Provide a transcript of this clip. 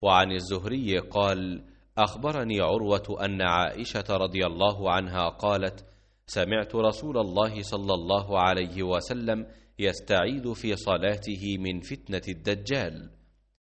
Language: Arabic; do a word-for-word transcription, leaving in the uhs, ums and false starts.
وعن الزهري قال: أخبرني عروة أن عائشة رضي الله عنها قالت: سمعت رسول الله صلى الله عليه وسلم يستعيذ في صلاته من فتنة الدجال،